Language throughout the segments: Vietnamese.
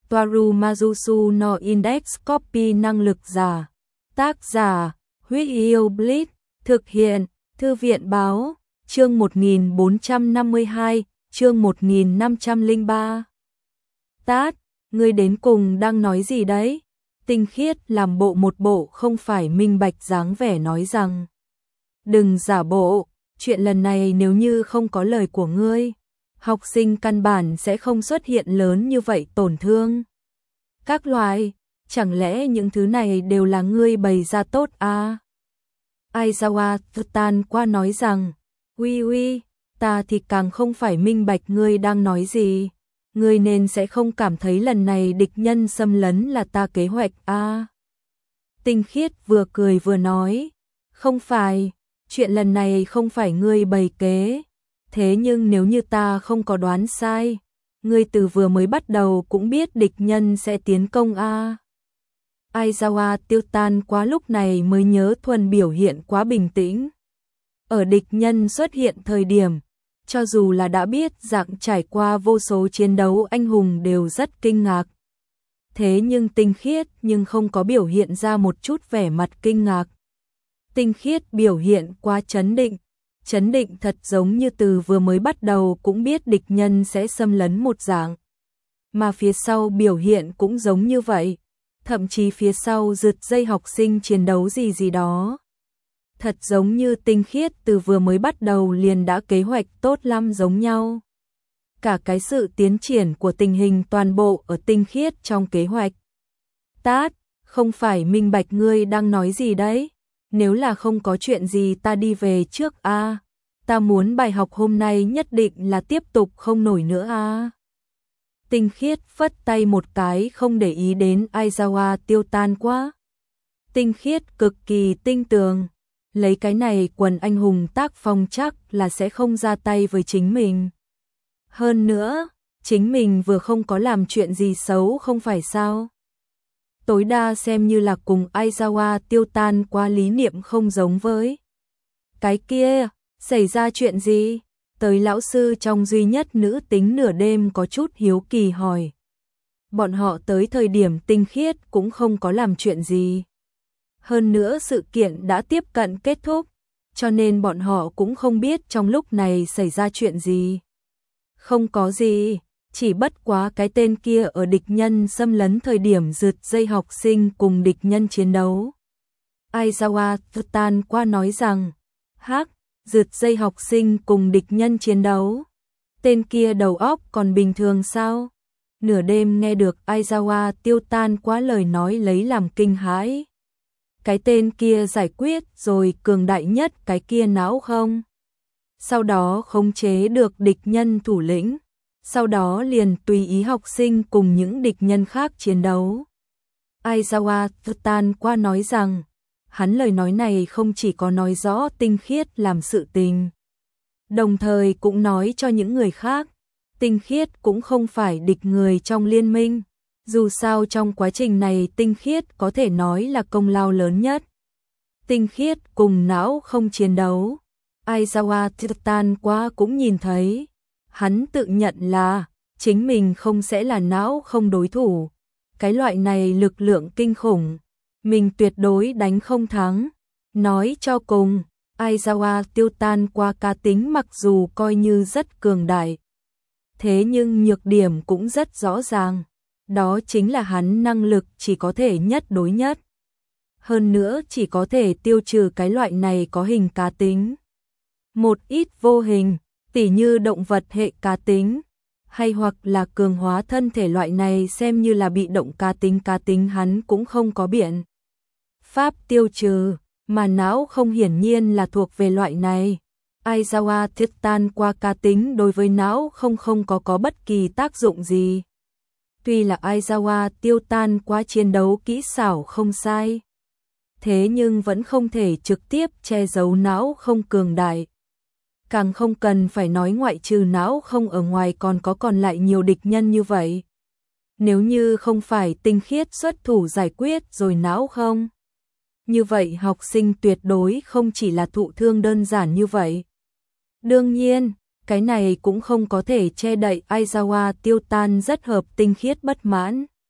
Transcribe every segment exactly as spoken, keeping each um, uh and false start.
Toaru Majusu no Index Copy năng lực giả. Tác giả, Huyết Yêu Blitz, thực hiện, Thư viện báo, chương một nghìn bốn trăm năm mươi hai, chương một nghìn năm trăm lẻ ba. Tát, ngươi đến cùng đang nói gì đấy? Tinh Khiết làm bộ một bộ không phải minh bạch dáng vẻ nói rằng. Đừng giả bộ, chuyện lần này nếu như không có lời của ngươi, học sinh căn bản sẽ không xuất hiện lớn như vậy tổn thương. Các loại, chẳng lẽ những thứ này đều là ngươi bày ra tốt à? Aizawa Tan qua nói rằng, uy uy, ta thì càng không phải minh bạch ngươi đang nói gì. Ngươi nên sẽ không cảm thấy lần này địch nhân xâm lấn là ta kế hoạch à? Tinh Khiết vừa cười vừa nói, không phải, chuyện lần này không phải ngươi bày kế. Thế nhưng nếu như ta không có đoán sai, ngươi từ vừa mới bắt đầu cũng biết địch nhân sẽ tiến công a. Aizawa Tiêu Tan quá lúc này mới nhớ Thuần biểu hiện quá bình tĩnh. Ở địch nhân xuất hiện thời điểm, cho dù là đã biết dạng trải qua vô số chiến đấu anh hùng đều rất kinh ngạc. Thế nhưng Tinh Khiết nhưng không có biểu hiện ra một chút vẻ mặt kinh ngạc. Tinh Khiết biểu hiện quá chấn định. Chấn định thật giống như từ vừa mới bắt đầu cũng biết địch nhân sẽ xâm lấn một dạng. Mà phía sau biểu hiện cũng giống như vậy. Thậm chí phía sau rượt dây học sinh chiến đấu gì gì đó. Thật giống như Tinh Khiết từ vừa mới bắt đầu liền đã kế hoạch tốt lắm giống nhau. Cả cái sự tiến triển của tình hình toàn bộ ở Tinh Khiết trong kế hoạch. Tát, không phải minh bạch ngươi đang nói gì đấy? Nếu là không có chuyện gì ta đi về trước a. À, ta muốn bài học hôm nay nhất định là tiếp tục không nổi nữa a. À. Tinh Khiết phất tay một cái không để ý đến Aizawa Tiêu Tan quá. Tinh Khiết cực kỳ tinh tường, lấy cái này quần anh hùng tác phong chắc là sẽ không ra tay với chính mình. Hơn nữa, chính mình vừa không có làm chuyện gì xấu không phải sao? Tối đa xem như là cùng Aizawa Tiêu Tan qua lý niệm không giống với. Cái kia, xảy ra chuyện gì? Tới lão sư trong duy nhất nữ tính nửa đêm có chút hiếu kỳ hỏi. Bọn họ tới thời điểm Tinh Khiết cũng không có làm chuyện gì. Hơn nữa sự kiện đã tiếp cận kết thúc, cho nên bọn họ cũng không biết trong lúc này xảy ra chuyện gì. Không có gì. Chỉ bất quá cái tên kia ở địch nhân xâm lấn thời điểm rượt dây học sinh cùng địch nhân chiến đấu. Aizawa Tan qua nói rằng, hắc, rượt dây học sinh cùng địch nhân chiến đấu. Tên kia đầu óc còn bình thường sao? Nửa đêm nghe được Aizawa Tiêu Tan quá lời nói lấy làm kinh hãi. Cái tên kia giải quyết rồi cường đại nhất cái kia não không? Sau đó khống chế được địch nhân thủ lĩnh. Sau đó liền tùy ý học sinh cùng những địch nhân khác chiến đấu. Aizawa Tan qua nói rằng, hắn lời nói này không chỉ có nói rõ Tinh Khiết làm sự tình, đồng thời cũng nói cho những người khác, Tinh Khiết cũng không phải địch người trong liên minh. Dù sao trong quá trình này Tinh Khiết có thể nói là công lao lớn nhất. Tinh Khiết cùng não không chiến đấu. Aizawa Tan qua cũng nhìn thấy. Hắn tự nhận là chính mình không sẽ là não không đối thủ. Cái loại này lực lượng kinh khủng, mình tuyệt đối đánh không thắng. Nói cho cùng, Aizawa Tiêu Tan qua cá tính mặc dù coi như rất cường đại. Thế nhưng nhược điểm cũng rất rõ ràng. Đó chính là hắn năng lực chỉ có thể nhất đối nhất. Hơn nữa chỉ có thể tiêu trừ cái loại này có hình cá tính. Một ít vô hình, tỉ như động vật hệ cá tính, hay hoặc là cường hóa thân thể loại này xem như là bị động cá tính cá tính hắn cũng không có biện pháp tiêu trừ, mà não không hiển nhiên là thuộc về loại này. Aizawa Tan qua cá tính đối với não không không có có bất kỳ tác dụng gì. Tuy là Aizawa Tiêu Tan qua chiến đấu kỹ xảo không sai, thế nhưng vẫn không thể trực tiếp che giấu não không cường đại. Càng không cần phải nói ngoại trừ não không ở ngoài còn có còn lại nhiều địch nhân như vậy. Nếu như không phải Tinh Khiết xuất thủ giải quyết rồi não không, như vậy học sinh tuyệt đối không chỉ là thụ thương đơn giản như vậy. Đương nhiên, cái này cũng không có thể che đậy Aizawa Tiêu Tan rất hợp Tinh Khiết bất mãn.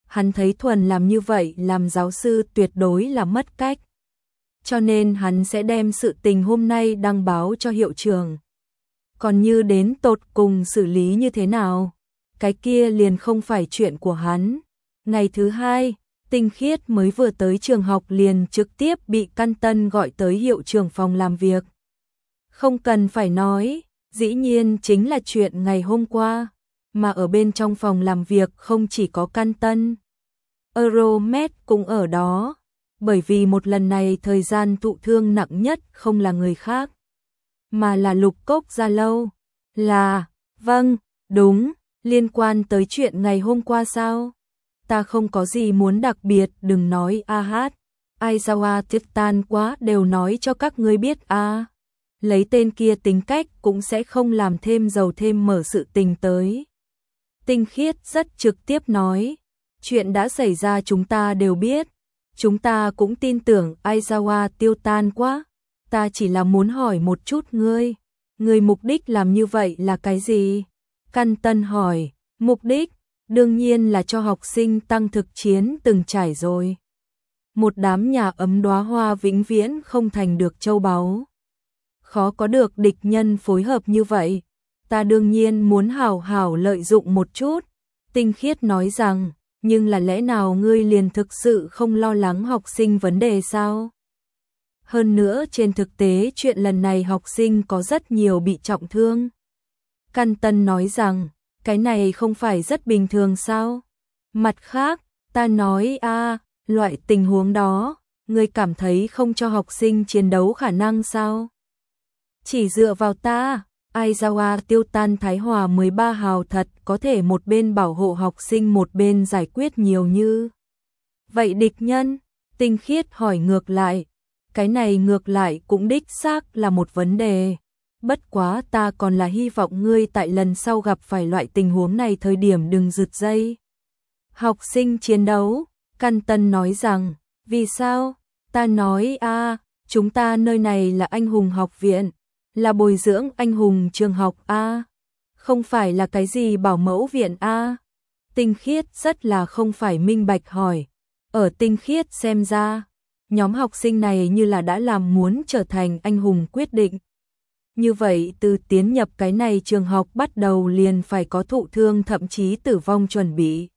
hắn thấy thuần làm như vậy làm giáo sư tuyệt đối là mất cách. Cho nên hắn sẽ đem sự tình hôm nay đăng báo cho hiệu trưởng. Còn như đến tột cùng xử lý như thế nào, cái kia liền không phải chuyện của hắn. Ngày thứ hai, Tinh Khiết mới vừa tới trường học liền trực tiếp bị Căn Tân gọi tới hiệu trưởng phòng làm việc. Không cần phải nói, dĩ nhiên chính là chuyện ngày hôm qua, mà ở bên trong phòng làm việc không chỉ có Căn Tân. Euromed cũng ở đó, bởi vì một lần này thời gian thụ thương nặng nhất không là người khác, mà là Lục Cốc Gia Lâu. Là, vâng, đúng, liên quan tới chuyện ngày hôm qua sao? Ta không có gì muốn đặc biệt, đừng nói a hát. Aizawa Titan quá đều nói cho các ngươi biết a. À. Lấy tên kia tính cách cũng sẽ không làm thêm dầu thêm mở sự tình tới. Tinh Khiết rất trực tiếp nói, chuyện đã xảy ra chúng ta đều biết, chúng ta cũng tin tưởng Aizawa tiêu tan quá, ta chỉ là muốn hỏi một chút ngươi, ngươi mục đích làm như vậy là cái gì? Căn Tân hỏi, mục đích, đương nhiên là cho học sinh tăng thực chiến từng trải rồi. Một đám nhà ấm đóa hoa vĩnh viễn không thành được châu báu. Khó có được địch nhân phối hợp như vậy, ta đương nhiên muốn hảo hảo lợi dụng một chút. Tinh Khiết nói rằng, nhưng là lẽ nào ngươi liền thực sự không lo lắng học sinh vấn đề sao? Hơn nữa trên thực tế chuyện lần này học sinh có rất nhiều bị trọng thương. Căn Tân nói rằng, cái này không phải rất bình thường sao? Mặt khác, ta nói a, loại tình huống đó, ngươi cảm thấy không cho học sinh chiến đấu khả năng sao? Chỉ dựa vào ta, Aizawa tiêu tan Thái Hòa mười ba hào thật có thể một bên bảo hộ học sinh một bên giải quyết nhiều như. Vậy địch nhân, Tinh Khiết hỏi ngược lại, cái này ngược lại cũng đích xác là một vấn đề. Bất quá ta còn là hy vọng ngươi tại lần sau gặp phải loại tình huống này thời điểm đừng giật dây. Học sinh chiến đấu, Căn Tân nói rằng, vì sao? Ta nói a, chúng ta nơi này là anh hùng học viện, là bồi dưỡng anh hùng trường học a, không phải là cái gì bảo mẫu viện a. Tinh Khiết rất là không phải minh bạch hỏi, ở Tinh Khiết xem ra, nhóm học sinh này như là đã làm muốn trở thành anh hùng quyết định. Như vậy từ tiến nhập cái này trường học bắt đầu liền phải có thụ thương thậm chí tử vong chuẩn bị.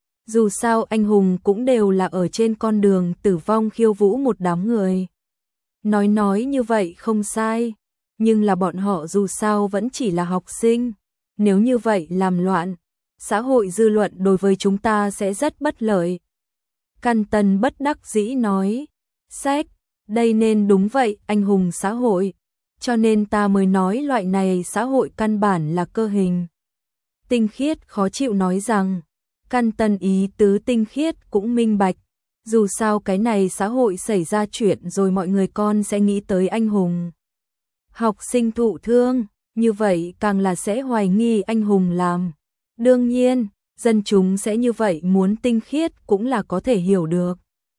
Dù sao anh hùng cũng đều là ở trên con đường tử vong khiêu vũ một đám người. Nói nói như vậy không sai, nhưng là bọn họ dù sao vẫn chỉ là học sinh. Nếu như vậy làm loạn, xã hội dư luận đối với chúng ta sẽ rất bất lợi. Căn Tân bất đắc dĩ nói, sách, đây nên đúng vậy anh hùng xã hội. Cho nên ta mới nói loại này xã hội căn bản là cơ hình. Tinh Khiết khó chịu nói rằng, Căn Tân ý tứ Tinh Khiết cũng minh bạch, dù sao cái này xã hội xảy ra chuyện rồi mọi người con sẽ nghĩ tới anh hùng. Học sinh thụ thương, như vậy càng là sẽ hoài nghi anh hùng làm. Đương nhiên, dân chúng sẽ như vậy muốn Tinh Khiết cũng là có thể hiểu được.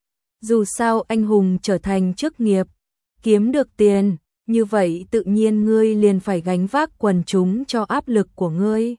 Dù sao anh hùng trở thành chức nghiệp, kiếm được tiền, như vậy tự nhiên ngươi liền phải gánh vác quần chúng cho áp lực của ngươi.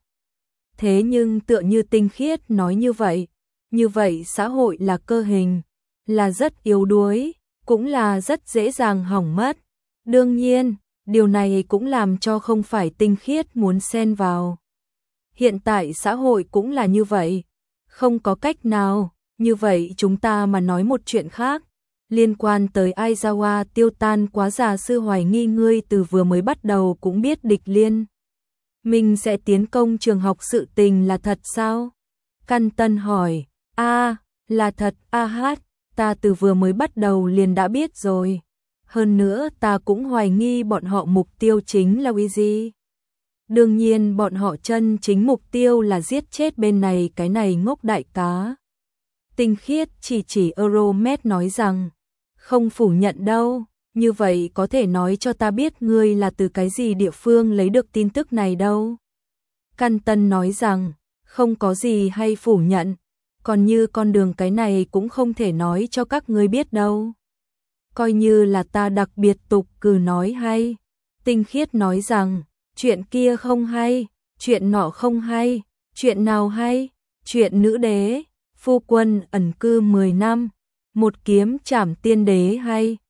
Thế nhưng tựa như Tinh Khiết nói như vậy, như vậy xã hội là cơ hình, là rất yếu đuối, cũng là rất dễ dàng hỏng mất. Đương nhiên, điều này cũng làm cho không phải Tinh Khiết muốn xen vào. Hiện tại xã hội cũng là như vậy, không có cách nào, như vậy chúng ta mà nói một chuyện khác. Liên quan tới Aizawa tiêu tan quá già sư hoài nghi ngươi từ vừa mới bắt đầu cũng biết địch liên. Mình sẽ tiến công trường học sự tình là thật sao? Căn Tân hỏi, a là thật a hát, ta từ vừa mới bắt đầu liền đã biết rồi. Hơn nữa ta cũng hoài nghi bọn họ mục tiêu chính là cái gì? Đương nhiên bọn họ chân chính mục tiêu là giết chết bên này cái này ngốc đại cá. Tinh Khiết chỉ chỉ Euromed nói rằng, không phủ nhận đâu, như vậy có thể nói cho ta biết ngươi là từ cái gì địa phương lấy được tin tức này đâu. Căn Tân nói rằng, không có gì hay phủ nhận, còn như con đường cái này cũng không thể nói cho các ngươi biết đâu. Coi như là ta đặc biệt tục cử nói hay. Tinh Khiết nói rằng, chuyện kia không hay, chuyện nọ không hay, chuyện nào hay, chuyện nữ đế, Phu quân ẩn cư mười năm, một kiếm trảm tiên đế hay